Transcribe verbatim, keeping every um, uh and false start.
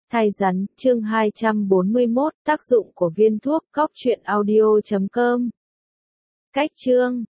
Thai rắn, chương hai trăm bốn mươi mốt, tác dụng của viên thuốc, cóc truyện audio chấm com. Cách chương